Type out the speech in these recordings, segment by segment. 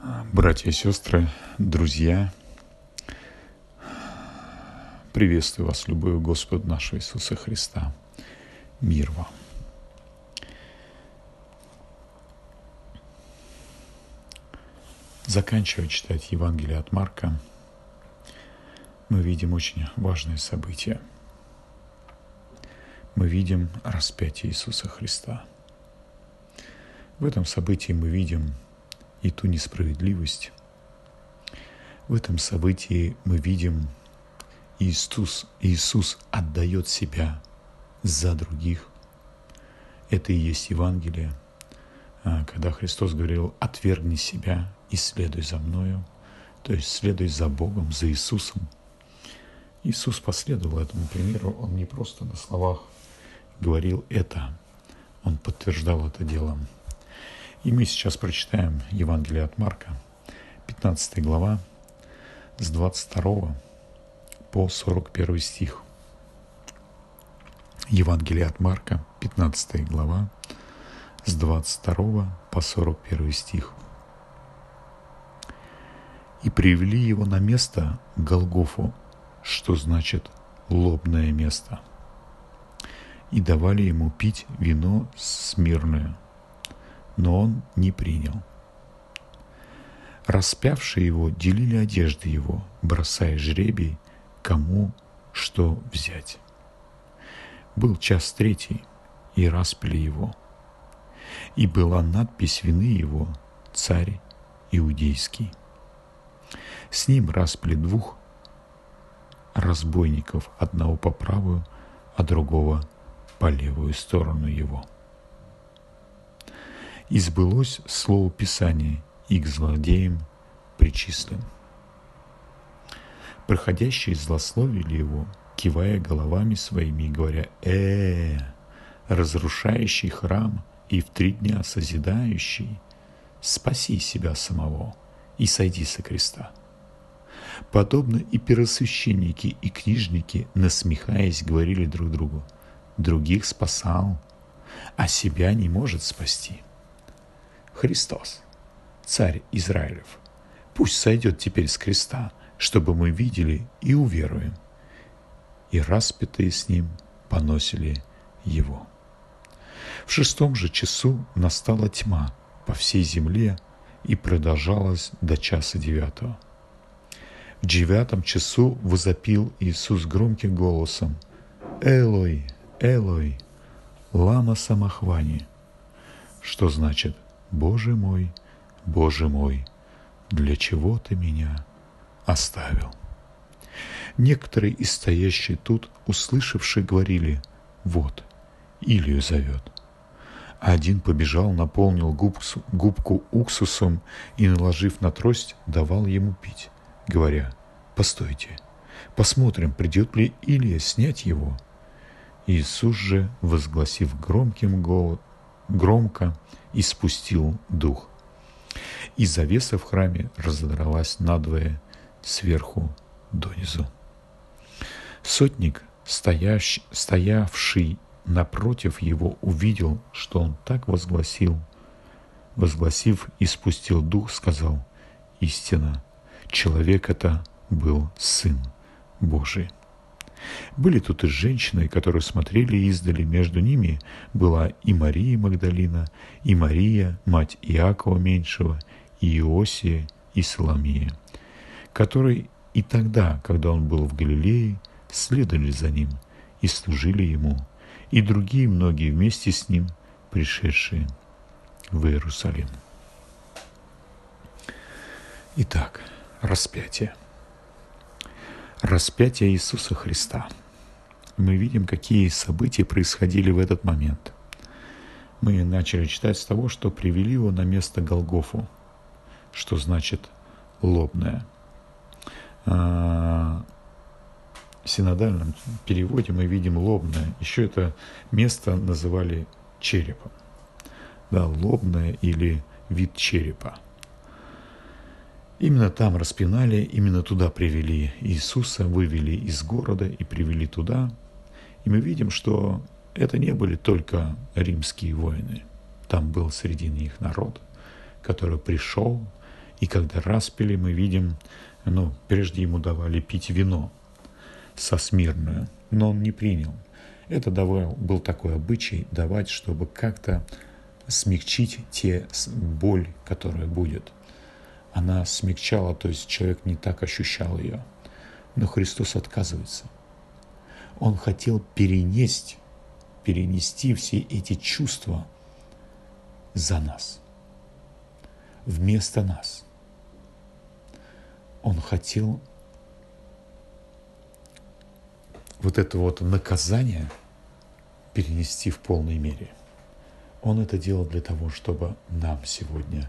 Братья и сестры, друзья, приветствую вас, любовью Господа нашего Иисуса Христа. Мир вам. Заканчивая читать Евангелие от Марка, мы видим очень важное событие. Мы видим распятие Иисуса Христа. В этом событии мы видим и ту несправедливость. В этом событии мы видим Иисус отдает себя за других. Это и есть Евангелие, когда Христос говорил: «Отвергни себя и следуй за Мною», то есть следуй за Богом, за Иисусом. Иисус последовал этому примеру, Он не просто на словах говорил это, Он подтверждал это делом. И мы сейчас прочитаем Евангелие от Марка, 15 глава, с 22 по 41 стих. Евангелие от Марка, 15 глава, с 22 по 41 стих. «И привели его на место Голгофу, что значит лобное место, и давали ему пить вино смирное, но он не принял. Распявшие его делили одежды его, бросая жребий, кому что взять. Был час третий, и распяли его. И была надпись вины его: «Царь Иудейский». С ним распяли двух разбойников, одного по правую, а другого по левую сторону его. И сбылось слово Писания, и к злодеям причислен. Проходящие злословили его, кивая головами своими и говоря: разрушающий храм и в 3 дня созидающий, спаси себя самого и сойди со креста». Подобно и первосвященники, и книжники, насмехаясь, говорили друг другу: «Других спасал, а себя не может спасти. Христос, Царь Израилев, пусть сойдет теперь с креста, чтобы мы видели и уверуем». И распятые с ним поносили его. В 6 же часу настала тьма по всей земле и продолжалась до часа 9. В 9 часу возопил Иисус громким голосом: «Элой, Элой, лама самахвани», что значит: Боже мой, для чего ты меня оставил?» Некоторые из стоящих тут, услышавшие, говорили: «Вот, Илию зовет». А один побежал, наполнил губку уксусом и, наложив на трость, давал ему пить, говоря: «Постойте, посмотрим, придет ли Илия снять его». Иисус же, возгласив громко, испустил дух. И завеса в храме разодралась надвое сверху донизу. Сотник, стоявший напротив его, увидел, что он так возгласив, испустил дух, сказал: «Истинно, человек это был Сын Божий». Были тут и женщины, которые смотрели издали. Между ними была и Мария Магдалина, и Мария, мать Иакова Меньшего, и Иосия, и Соломия, которые и тогда, когда он был в Галилее, следовали за ним и служили ему, и другие многие вместе с ним, пришедшие в Иерусалим. Итак, распятие. Распятие Иисуса Христа. Мы видим, какие события происходили в этот момент. Мы начали читать с того, что привели его на место Голгофу, что значит лобное. В синодальном переводе мы видим лобное. Еще это место называли черепом. Да, лобное или вид черепа. Именно там распинали, именно туда привели Иисуса, вывели из города и привели туда. И мы видим, что это не были только римские воины. Там был среди них народ, который пришел И когда распяли, мы видим, прежде ему давали пить вино сосмирную, но он не принял. Это был такой обычай давать, чтобы как-то смягчить боль, которая будет. Она смягчала, то есть человек не так ощущал ее. Но Христос отказывается. Он хотел перенести все эти чувства за нас, вместо нас. Он хотел это наказание перенести в полной мере. Он это делал для того, чтобы нам сегодня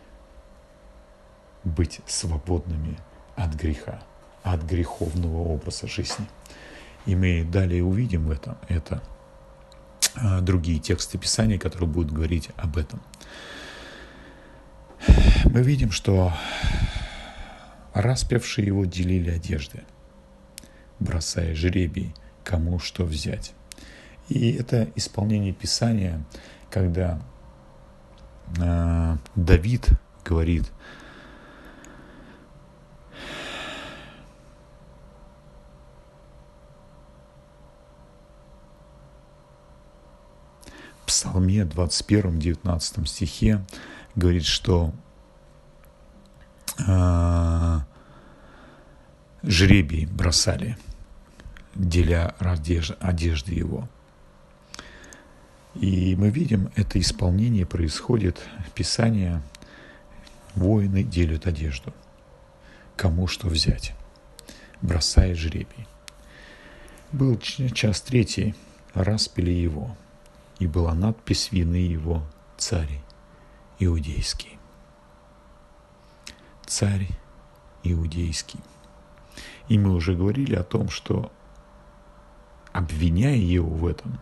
быть свободными от греха, от греховного образа жизни. И мы далее увидим это другие тексты Писания, которые будут говорить об этом. Мы видим, что распявшие его делили одежды, бросая жребий, кому что взять. И это исполнение Писания, когда Давид говорит: в Псалме 21-19 стихе говорит, что жребий бросали, деля одежды его. И мы видим, это исполнение происходит, Писание, воины делят одежду, кому что взять, бросая жребий. Был час третий, распяли его, и была надпись вины его: царь иудейский. Царь иудейский. И мы уже говорили о том, что, обвиняя его в этом,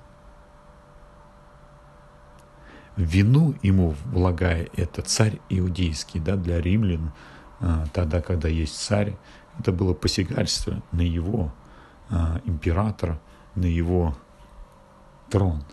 вину ему влагая, это царь иудейский, для римлян, тогда, когда есть царь, это было посягательство на его императора, на его трон.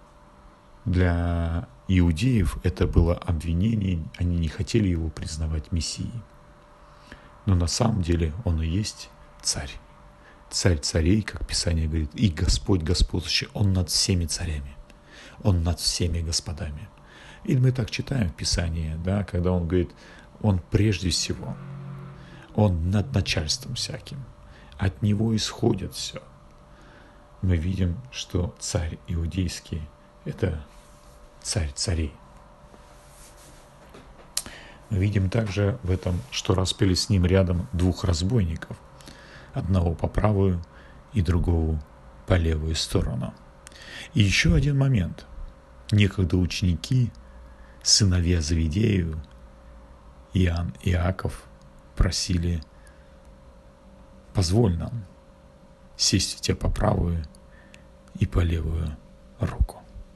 Для иудеев это было обвинение, они не хотели его признавать мессией. Но на самом деле он и есть царь. Царь царей, как Писание говорит, и Господь господствующий, он над всеми царями, он над всеми господами. И мы так читаем в Писании, когда он говорит, он прежде всего, он над начальством всяким, от него исходит все. Мы видим, что царь иудейский – это царь царей. Мы видим также в этом, что распяли с ним рядом двух разбойников, одного по правую и другого по левую сторону. И еще один момент. Некогда ученики, сыновья Завидею, Иоанн и Иаков, просили: позволь нам сесть тебе по правую и по левую руку.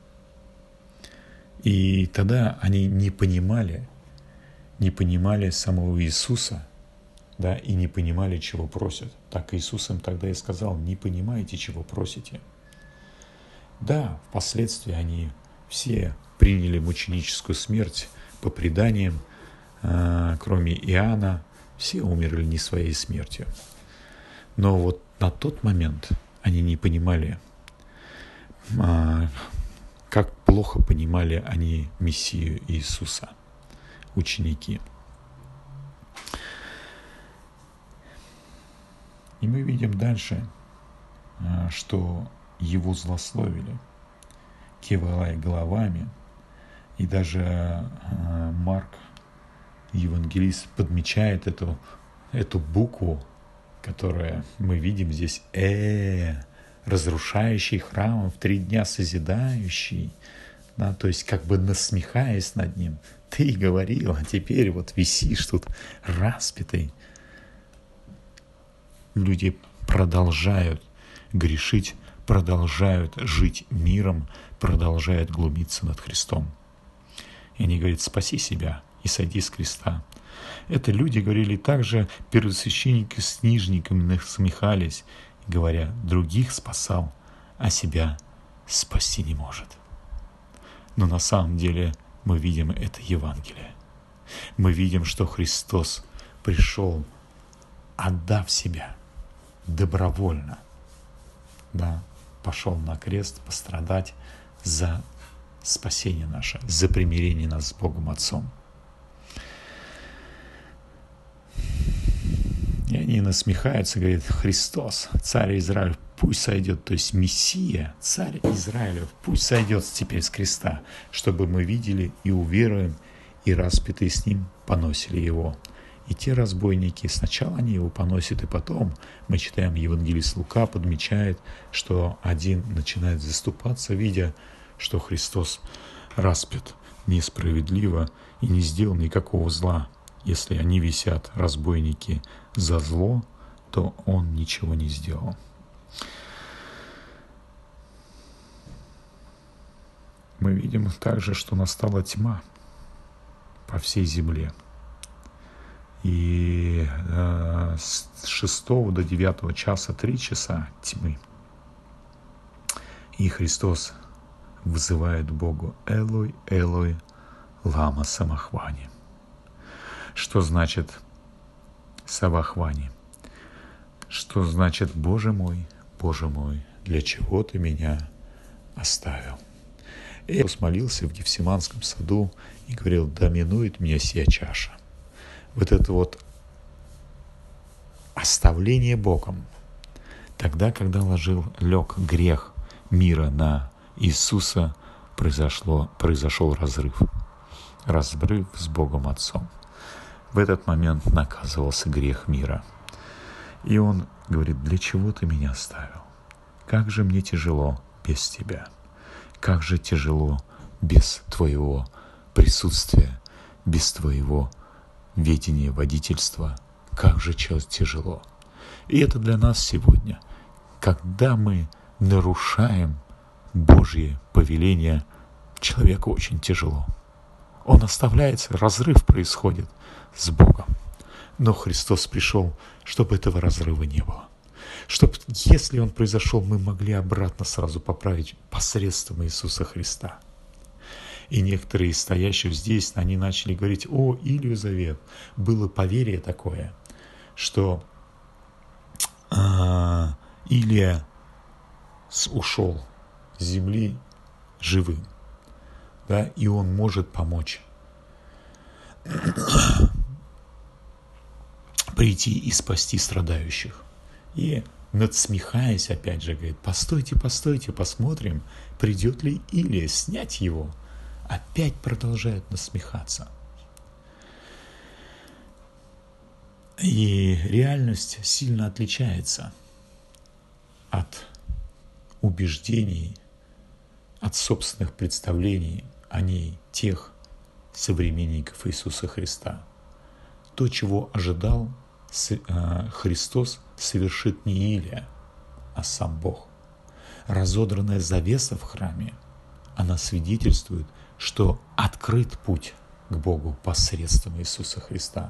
И тогда они не понимали самого Иисуса, и не понимали, чего просят. Так Иисус им тогда и сказал: не понимаете, чего просите. Впоследствии они все приняли мученическую смерть по преданиям, кроме Иоанна, все умерли не своей смертью. Но на тот момент они не понимали, как плохо понимали они Мессию Иисуса, ученики. И мы видим дальше, что его злословили, кивая головами, и даже Марк, евангелист, подмечает эту букву, которую мы видим здесь, разрушающий храм, в 3 дня созидающий, то есть как бы насмехаясь над ним. Ты говорил, а теперь висишь тут распятый. Люди продолжают грешить, продолжают жить миром, продолжают глумиться над Христом. И они говорят: спаси себя и сойди с креста. Это люди говорили также, первосвященники с книжниками насмехались, говоря: других спасал, а себя спасти не может. Но на самом деле мы видим это Евангелие. Мы видим, что Христос пришел, отдав себя добровольно, да, пошел на крест пострадать за спасение наше, за примирение нас с Богом Отцом. И они насмехаются, говорят: Христос, царь Израилев, пусть сойдет, то есть Мессия, царь Израилев, пусть сойдет теперь с креста, чтобы мы видели и уверуем, и распятые с ним поносили его. И те разбойники, сначала они его поносят, и потом, мы читаем, евангелист Лука подмечает, что один начинает заступаться, видя, что Христос распят несправедливо и не сделал никакого зла. Если они висят, разбойники, за зло, то он ничего не сделал. Мы видим также, что настала тьма по всей земле. И с 6 до 9 часа 3 часа тьмы. И Христос вызывает Богу: «Элой, Элой, лама самахвани». Что значит самахвани? Что значит: Боже мой, для чего ты меня оставил? Иисус молился в Гефсиманском саду и говорил: да минует меня сия чаша. Вот это вот оставление Богом, тогда, когда лег грех мира на Иисуса, произошел разрыв с Богом Отцом. В этот момент наказывался грех мира. И он говорит: для чего ты меня оставил? Как же мне тяжело без тебя. Как же тяжело без твоего присутствия, без твоего ведения, водительства. Как же тяжело. И это для нас сегодня. Когда мы нарушаем Божье повеление, человеку очень тяжело. Он оставляется, разрыв происходит с Богом. Но Христос пришел, чтобы этого разрыва не было. Чтобы, если он произошел, мы могли обратно сразу поправить посредством Иисуса Христа. И некоторые из стоящих здесь, они начали говорить: о, Илью Завет. Было поверье такое, что Илия ушел с земли живым, да, и он может помочь прийти и спасти страдающих. И, надсмехаясь, опять же, говорит: постойте, посмотрим, придет ли Илия снять его. Опять продолжают насмехаться. И реальность сильно отличается от убеждений, от собственных представлений о ней тех современников Иисуса Христа. То, чего ожидал Христос, совершит не Илия, а сам Бог. Разодранная завеса в храме, она свидетельствует, что открыт путь к Богу посредством Иисуса Христа.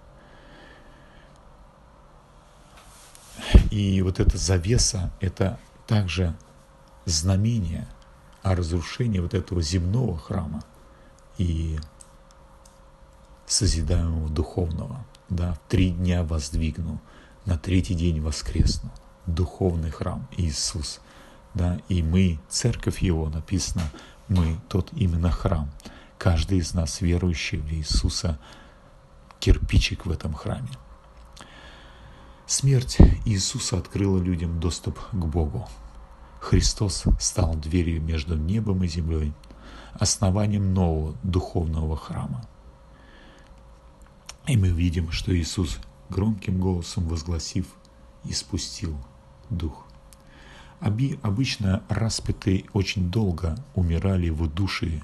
И вот эта завеса – это также знамение о разрушении вот этого земного храма и созидаемого духовного. Да, в 3 дня воздвигну, на 3-й день воскресну. Духовный храм Иисус. Да, и мы, церковь Его, написано, мы тот именно храм. Каждый из нас, верующий в Иисуса, кирпичик в этом храме. Смерть Иисуса открыла людям доступ к Богу. Христос стал дверью между небом и землей, основанием нового духовного храма. И мы видим, что Иисус, громким голосом возгласив, испустил Дух. Обычно распятые очень долго умирали в удушии.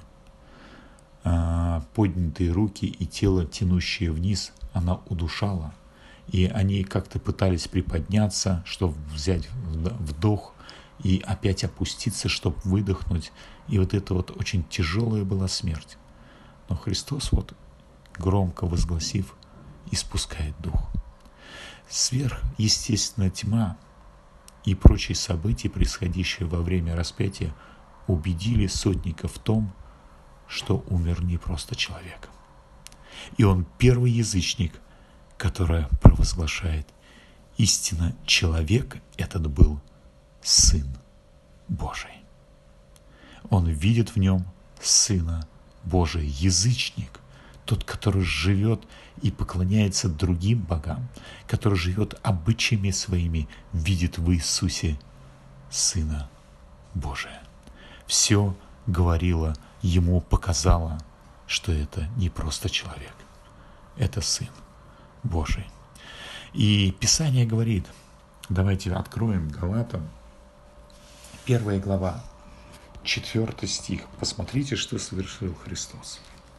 Поднятые руки и тело, тянущее вниз, она удушала. И они как-то пытались приподняться, чтобы взять вдох, и опять опуститься, чтобы выдохнуть. И вот это вот очень тяжелая была смерть. Но Христос, вот громко возгласив, испускает Дух. Сверхъестественная тьма и прочие события, происходящие во время распятия, убедили сотников в том, что умер не просто человек. И он первый язычник, который провозглашает: истинно человек этот был Сын Божий. Он видит в нем Сына Божия. Язычник, тот, который живет и поклоняется другим богам, который живет обычаями своими, видит в Иисусе Сына Божия. Все говорило ему, показало, что это не просто человек, это Сын Божий. И Писание говорит, давайте откроем Галатам, 1 глава, 4 стих. Посмотрите, что совершил Христос.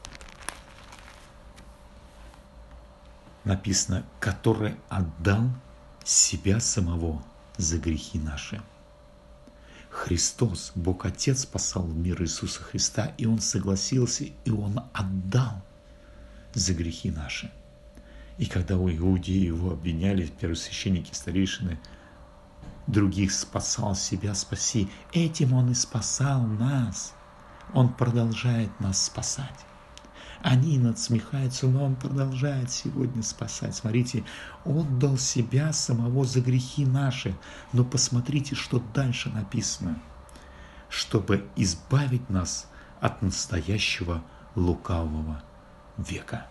Написано: который отдал себя самого за грехи наши. Христос, Бог Отец, послал в мир Иисуса Христа, и Он согласился, и Он отдал за грехи наши. И когда у иудеи его обвиняли, первосвященники, старейшины, других спасал, себя спаси, этим Он и спасал нас. Он продолжает нас спасать. Они надсмехаются, но Он продолжает сегодня спасать. Смотрите, отдал себя самого за грехи наши. Но посмотрите, что дальше написано. Чтобы избавить нас от настоящего лукавого века.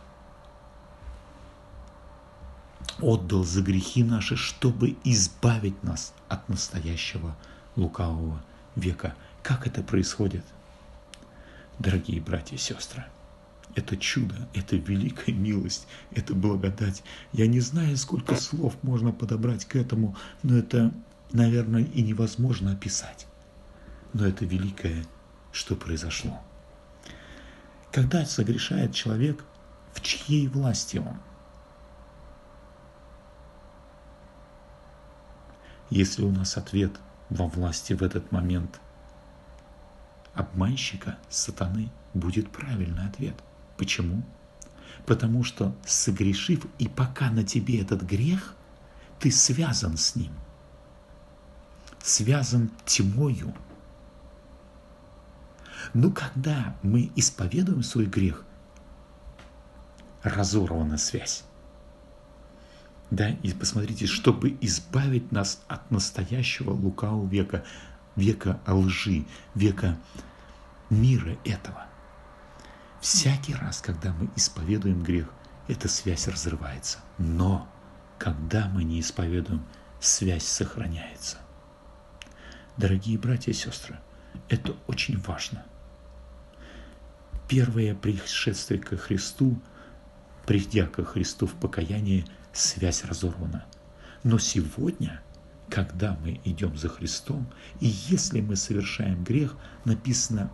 Отдал за грехи наши, чтобы избавить нас от настоящего лукавого века. Как это происходит? Дорогие братья и сестры, это чудо, это великая милость, это благодать. Я не знаю, сколько слов можно подобрать к этому, но это, наверное, и невозможно описать. Но это великое, что произошло. Когда согрешает человек, в чьей власти он? Если у нас ответ во власти в этот момент обманщика, сатаны, будет правильный ответ. Почему? Потому что, согрешив, и пока на тебе этот грех, ты связан с ним, связан тьмою. Но когда мы исповедуем свой грех, разорвана связь. Да, и посмотрите, чтобы избавить нас от настоящего лукавого века, века лжи, века мира этого. Всякий раз, когда мы исповедуем грех, эта связь разрывается. Но когда мы не исповедуем, связь сохраняется. Дорогие братья и сестры, это очень важно. Первое пришествие ко Христу, придя ко Христу в покаянии, связь разорвана. Но сегодня, когда мы идем за Христом, и если мы совершаем грех, написано,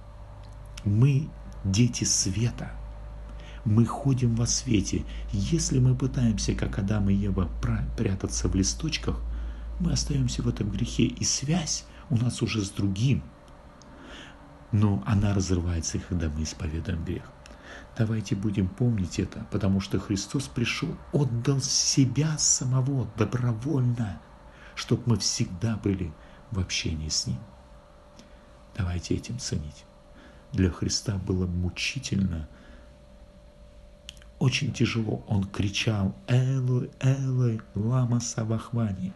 мы дети света, мы ходим во свете. Если мы пытаемся, как Адам и Ева, прятаться в листочках, мы остаемся в этом грехе, и связь у нас уже с другим. Но она разрывается, когда мы исповедуем грех. Давайте будем помнить это, потому что Христос пришел, отдал себя самого добровольно, чтобы мы всегда были в общении с Ним. Давайте этим ценить. Для Христа было мучительно, очень тяжело. Он кричал: «Элой, Элой, лама савахвани».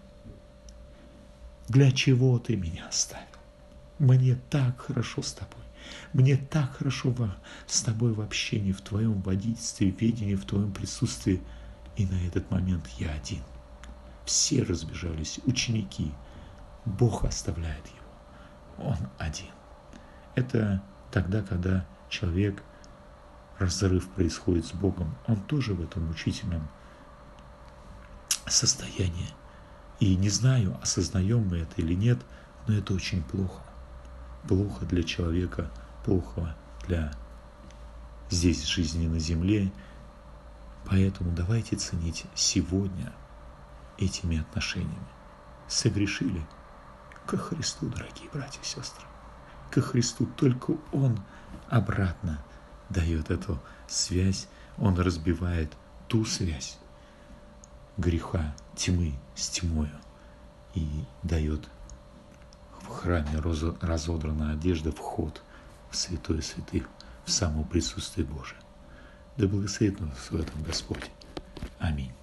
Для чего ты меня оставил? Мне так хорошо с тобой. Мне так хорошо с тобой в общении, в твоем водительстве, в ведении, в твоем присутствии. И на этот момент я один. Все разбежались, ученики. Бог оставляет его. Он один. Это тогда, когда человек, разрыв происходит с Богом, он тоже в этом мучительном состоянии. И не знаю, осознаем мы это или нет, но это очень плохо. Плохо для человека, плохо для здесь жизни на земле. Поэтому давайте ценить сегодня этими отношениями. Согрешили ко Христу, дорогие братья и сестры. Ко Христу, только Он обратно дает эту связь, Он разбивает ту связь греха, тьмы с тьмою и дает в храме разодранная одежда вход в святое святых, в само присутствие Божие. Да благословит нас в этом Господь. Аминь.